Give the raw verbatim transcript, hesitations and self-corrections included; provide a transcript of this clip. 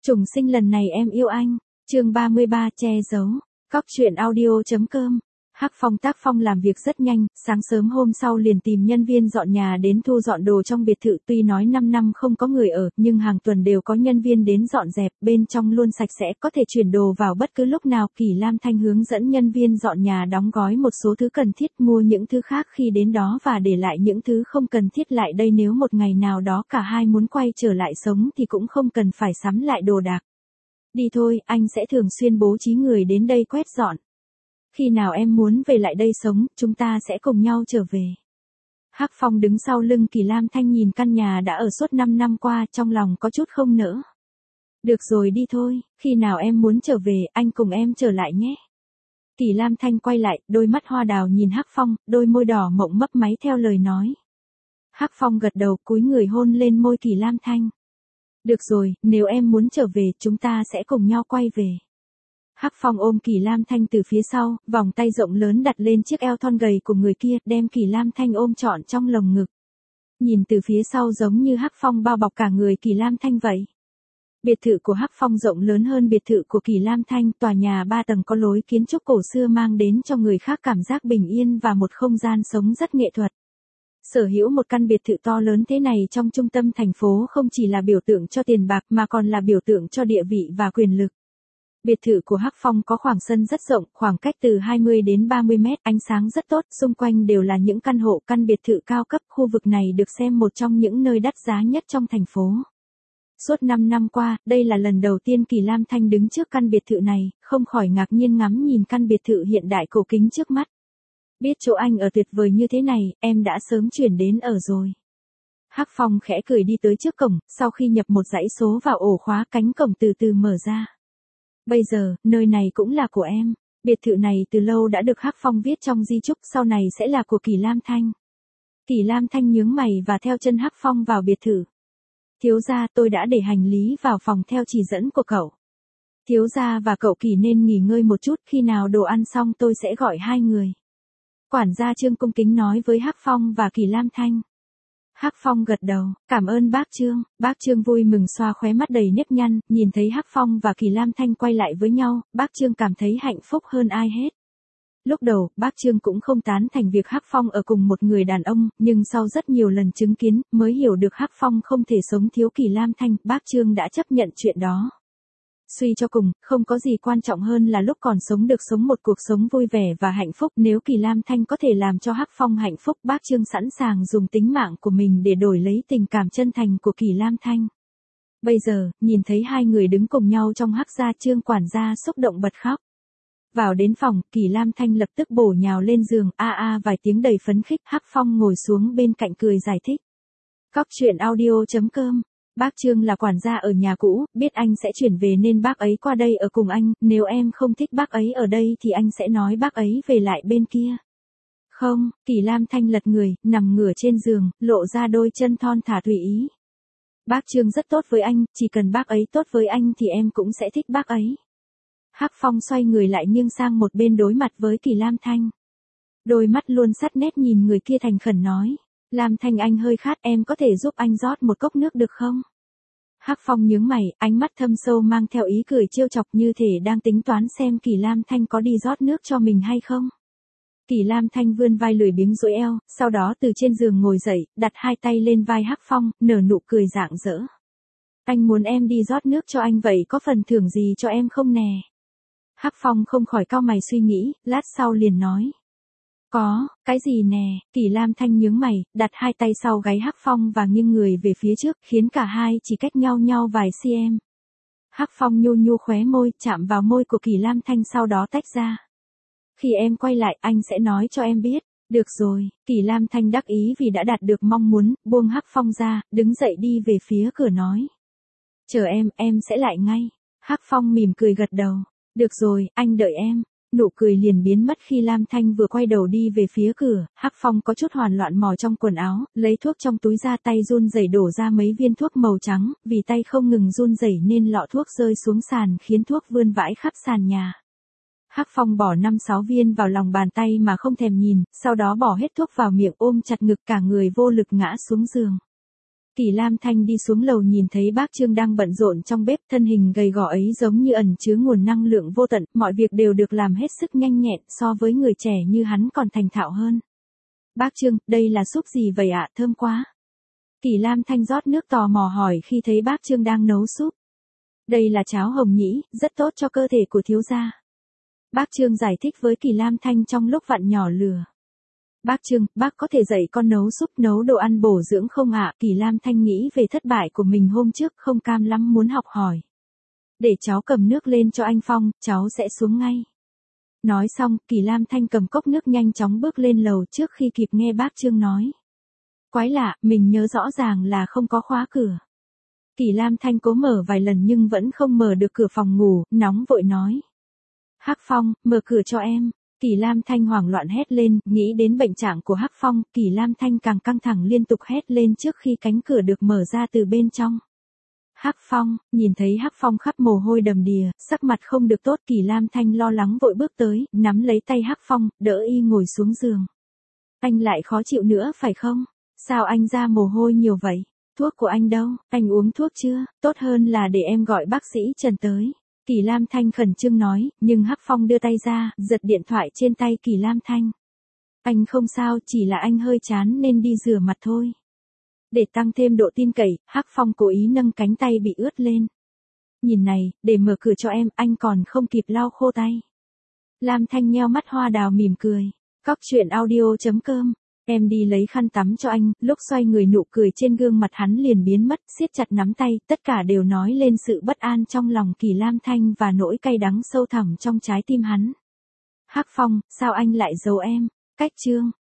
Trùng sinh lần này em yêu anh. Chương ba mươi ba che giấu. Cóc truyện audio chấm com. Hắc Phong tác phong làm việc rất nhanh, sáng sớm hôm sau liền tìm nhân viên dọn nhà đến thu dọn đồ trong biệt thự, tuy nói năm năm không có người ở, nhưng hàng tuần đều có nhân viên đến dọn dẹp, bên trong luôn sạch sẽ, có thể chuyển đồ vào bất cứ lúc nào. Kỳ Lam Thanh hướng dẫn nhân viên dọn nhà đóng gói một số thứ cần thiết, mua những thứ khác khi đến đó và để lại những thứ không cần thiết lại đây, nếu một ngày nào đó cả hai muốn quay trở lại sống thì cũng không cần phải sắm lại đồ đạc. Đi thôi, anh sẽ thường xuyên bố trí người đến đây quét dọn. Khi nào em muốn về lại đây sống, chúng ta sẽ cùng nhau trở về. Hắc Phong đứng sau lưng Kỳ Lam Thanh nhìn căn nhà đã ở suốt năm năm qua, trong lòng có chút không nỡ. Được rồi, đi thôi, khi nào em muốn trở về, anh cùng em trở lại nhé. Kỳ Lam Thanh quay lại, đôi mắt hoa đào nhìn Hắc Phong, đôi môi đỏ mộng mấp máy theo lời nói. Hắc Phong gật đầu, cúi người hôn lên môi Kỳ Lam Thanh. Được rồi, nếu em muốn trở về, chúng ta sẽ cùng nhau quay về. Hắc Phong ôm Kỳ Lam Thanh từ phía sau, vòng tay rộng lớn đặt lên chiếc eo thon gầy của người kia, đem Kỳ Lam Thanh ôm trọn trong lồng ngực. Nhìn từ phía sau giống như Hắc Phong bao bọc cả người Kỳ Lam Thanh vậy. Biệt thự của Hắc Phong rộng lớn hơn biệt thự của Kỳ Lam Thanh, tòa nhà ba tầng có lối kiến trúc cổ xưa mang đến cho người khác cảm giác bình yên và một không gian sống rất nghệ thuật. Sở hữu một căn biệt thự to lớn thế này trong trung tâm thành phố không chỉ là biểu tượng cho tiền bạc mà còn là biểu tượng cho địa vị và quyền lực. Biệt thự của Hắc Phong có khoảng sân rất rộng, khoảng cách từ hai mươi đến ba mươi mét, ánh sáng rất tốt, xung quanh đều là những căn hộ, căn biệt thự cao cấp, khu vực này được xem một trong những nơi đắt giá nhất trong thành phố. Suốt năm năm qua, đây là lần đầu tiên Kỳ Lam Thanh đứng trước căn biệt thự này, không khỏi ngạc nhiên ngắm nhìn căn biệt thự hiện đại cổ kính trước mắt. Biết chỗ anh ở tuyệt vời như thế này, em đã sớm chuyển đến ở rồi. Hắc Phong khẽ cười đi tới trước cổng, sau khi nhập một dãy số vào ổ khóa, cánh cổng từ từ mở ra. Bây giờ, nơi này cũng là của em. Biệt thự này từ lâu đã được Hắc Phong viết trong di chúc, sau này sẽ là của Kỳ Lam Thanh. Kỳ Lam Thanh nhướng mày và theo chân Hắc Phong vào biệt thự. Thiếu gia, tôi đã để hành lý vào phòng theo chỉ dẫn của cậu. Thiếu gia và cậu Kỳ nên nghỉ ngơi một chút, khi nào đồ ăn xong tôi sẽ gọi hai người. Quản gia Trương cung kính nói với Hắc Phong và Kỳ Lam Thanh. Hắc Phong gật đầu, cảm ơn bác Trương. Bác Trương vui mừng xoa khóe mắt đầy nếp nhăn, nhìn thấy Hắc Phong và Kỳ Lam Thanh quay lại với nhau, bác Trương cảm thấy hạnh phúc hơn ai hết. Lúc đầu, bác Trương cũng không tán thành việc Hắc Phong ở cùng một người đàn ông, nhưng sau rất nhiều lần chứng kiến, mới hiểu được Hắc Phong không thể sống thiếu Kỳ Lam Thanh, bác Trương đã chấp nhận chuyện đó. Suy cho cùng, không có gì quan trọng hơn là lúc còn sống được sống một cuộc sống vui vẻ và hạnh phúc. Nếu Kỳ Lam Thanh có thể làm cho Hắc Phong hạnh phúc, bác Trương sẵn sàng dùng tính mạng của mình để đổi lấy tình cảm chân thành của Kỳ Lam Thanh. Bây giờ, nhìn thấy hai người đứng cùng nhau trong Hắc gia, Trương quản gia xúc động bật khóc. Vào đến phòng, Kỳ Lam Thanh lập tức bổ nhào lên giường, a a vài tiếng đầy phấn khích. Hắc Phong ngồi xuống bên cạnh cười giải thích. Cóc truyện audio chấm com. Bác Trương là quản gia ở nhà cũ, biết anh sẽ chuyển về nên bác ấy qua đây ở cùng anh, nếu em không thích bác ấy ở đây thì anh sẽ nói bác ấy về lại bên kia. Không, Kỳ Lam Thanh lật người, nằm ngửa trên giường, lộ ra đôi chân thon thả tùy ý. Bác Trương rất tốt với anh, chỉ cần bác ấy tốt với anh thì em cũng sẽ thích bác ấy. Hắc Phong xoay người lại nghiêng sang một bên đối mặt với Kỳ Lam Thanh. Đôi mắt luôn sắt nét nhìn người kia thành khẩn nói. Lam Thanh, anh hơi khát, em có thể giúp anh rót một cốc nước được không? Hắc Phong nhướng mày, ánh mắt thâm sâu mang theo ý cười trêu chọc, như thể đang tính toán xem Kỳ Lam Thanh có đi rót nước cho mình hay không. Kỳ Lam Thanh vươn vai lười biếng duỗi eo, sau đó từ trên giường ngồi dậy, đặt hai tay lên vai Hắc Phong, nở nụ cười rạng rỡ. Anh muốn em đi rót nước cho anh vậy có phần thưởng gì cho em không nè? Hắc Phong không khỏi cau mày suy nghĩ, lát sau liền nói. Có, cái gì nè? Kỳ Lam Thanh nhướng mày, đặt hai tay sau gáy Hắc Phong và nghiêng người về phía trước, khiến cả hai chỉ cách nhau nhau vài cm. Hắc Phong nhu nhu khóe môi, chạm vào môi của Kỳ Lam Thanh sau đó tách ra. Khi em quay lại, anh sẽ nói cho em biết. Được rồi, Kỳ Lam Thanh đắc ý vì đã đạt được mong muốn, buông Hắc Phong ra, đứng dậy đi về phía cửa nói. Chờ em, em sẽ lại ngay. Hắc Phong mỉm cười gật đầu. Được rồi, anh đợi em. Nụ cười liền biến mất khi Lam Thanh vừa quay đầu đi về phía cửa. Hắc Phong có chút hoảng loạn mò trong quần áo, lấy thuốc trong túi ra, tay run rẩy đổ ra mấy viên thuốc màu trắng, vì tay không ngừng run rẩy nên lọ thuốc rơi xuống sàn khiến thuốc vươn vãi khắp sàn nhà. Hắc Phong bỏ năm sáu viên vào lòng bàn tay mà không thèm nhìn, sau đó bỏ hết thuốc vào miệng, ôm chặt ngực, cả người vô lực ngã xuống giường. Kỳ Lam Thanh đi xuống lầu nhìn thấy bác Trương đang bận rộn trong bếp, thân hình gầy gò ấy giống như ẩn chứa nguồn năng lượng vô tận, mọi việc đều được làm hết sức nhanh nhẹn, so với người trẻ như hắn còn thành thạo hơn. Bác Trương, đây là súp gì vậy ạ, thơm quá. Kỳ Lam Thanh rót nước tò mò hỏi khi thấy bác Trương đang nấu súp. Đây là cháo hồng nhĩ, rất tốt cho cơ thể của thiếu gia. Bác Trương giải thích với Kỳ Lam Thanh trong lúc vặn nhỏ lửa. Bác Trương, bác có thể dạy con nấu súp, nấu đồ ăn bổ dưỡng không ạ? Kỳ Lam Thanh nghĩ về thất bại của mình hôm trước, không cam lắm muốn học hỏi. Để cháu cầm nước lên cho anh Phong, cháu sẽ xuống ngay. Nói xong, Kỳ Lam Thanh cầm cốc nước nhanh chóng bước lên lầu trước khi kịp nghe bác Trương nói. Quái lạ, mình nhớ rõ ràng là không có khóa cửa. Kỳ Lam Thanh cố mở vài lần nhưng vẫn không mở được cửa phòng ngủ, nóng vội nói. Hắc Phong, mở cửa cho em. Kỳ Lam Thanh hoảng loạn hét lên, nghĩ đến bệnh trạng của Hắc Phong, Kỳ Lam Thanh càng căng thẳng liên tục hét lên trước khi cánh cửa được mở ra từ bên trong. Hắc Phong, nhìn thấy Hắc Phong khắp mồ hôi đầm đìa, sắc mặt không được tốt, Kỳ Lam Thanh lo lắng vội bước tới, nắm lấy tay Hắc Phong, đỡ y ngồi xuống giường. Anh lại khó chịu nữa phải không? Sao anh ra mồ hôi nhiều vậy? Thuốc của anh đâu? Anh uống thuốc chưa? Tốt hơn là để em gọi bác sĩ Trần tới. Kỳ Lam Thanh khẩn trương nói, nhưng Hắc Phong đưa tay ra, giật điện thoại trên tay Kỳ Lam Thanh. Anh không sao, chỉ là anh hơi chán nên đi rửa mặt thôi. Để tăng thêm độ tin cậy, Hắc Phong cố ý nâng cánh tay bị ướt lên. Nhìn này, để mở cửa cho em, anh còn không kịp lau khô tay. Lam Thanh nheo mắt hoa đào mỉm cười. Cóc truyện audio chấm com. Em đi lấy khăn tắm cho anh, lúc xoay người nụ cười trên gương mặt hắn liền biến mất, siết chặt nắm tay, tất cả đều nói lên sự bất an trong lòng Kỳ Lam Thanh và nỗi cay đắng sâu thẳm trong trái tim hắn. Hắc Phong, sao anh lại giấu em? Cách chương